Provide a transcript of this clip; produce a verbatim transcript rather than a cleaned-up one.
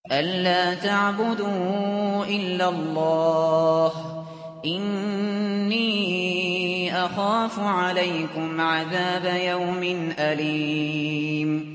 أَلَّا تَعْبُدُوا إِلَّا اللَّهَ إِنِّي أَخَافُ عَلَيْكُمْ عَذَابَ يَوْمٍ أَلِيمٍ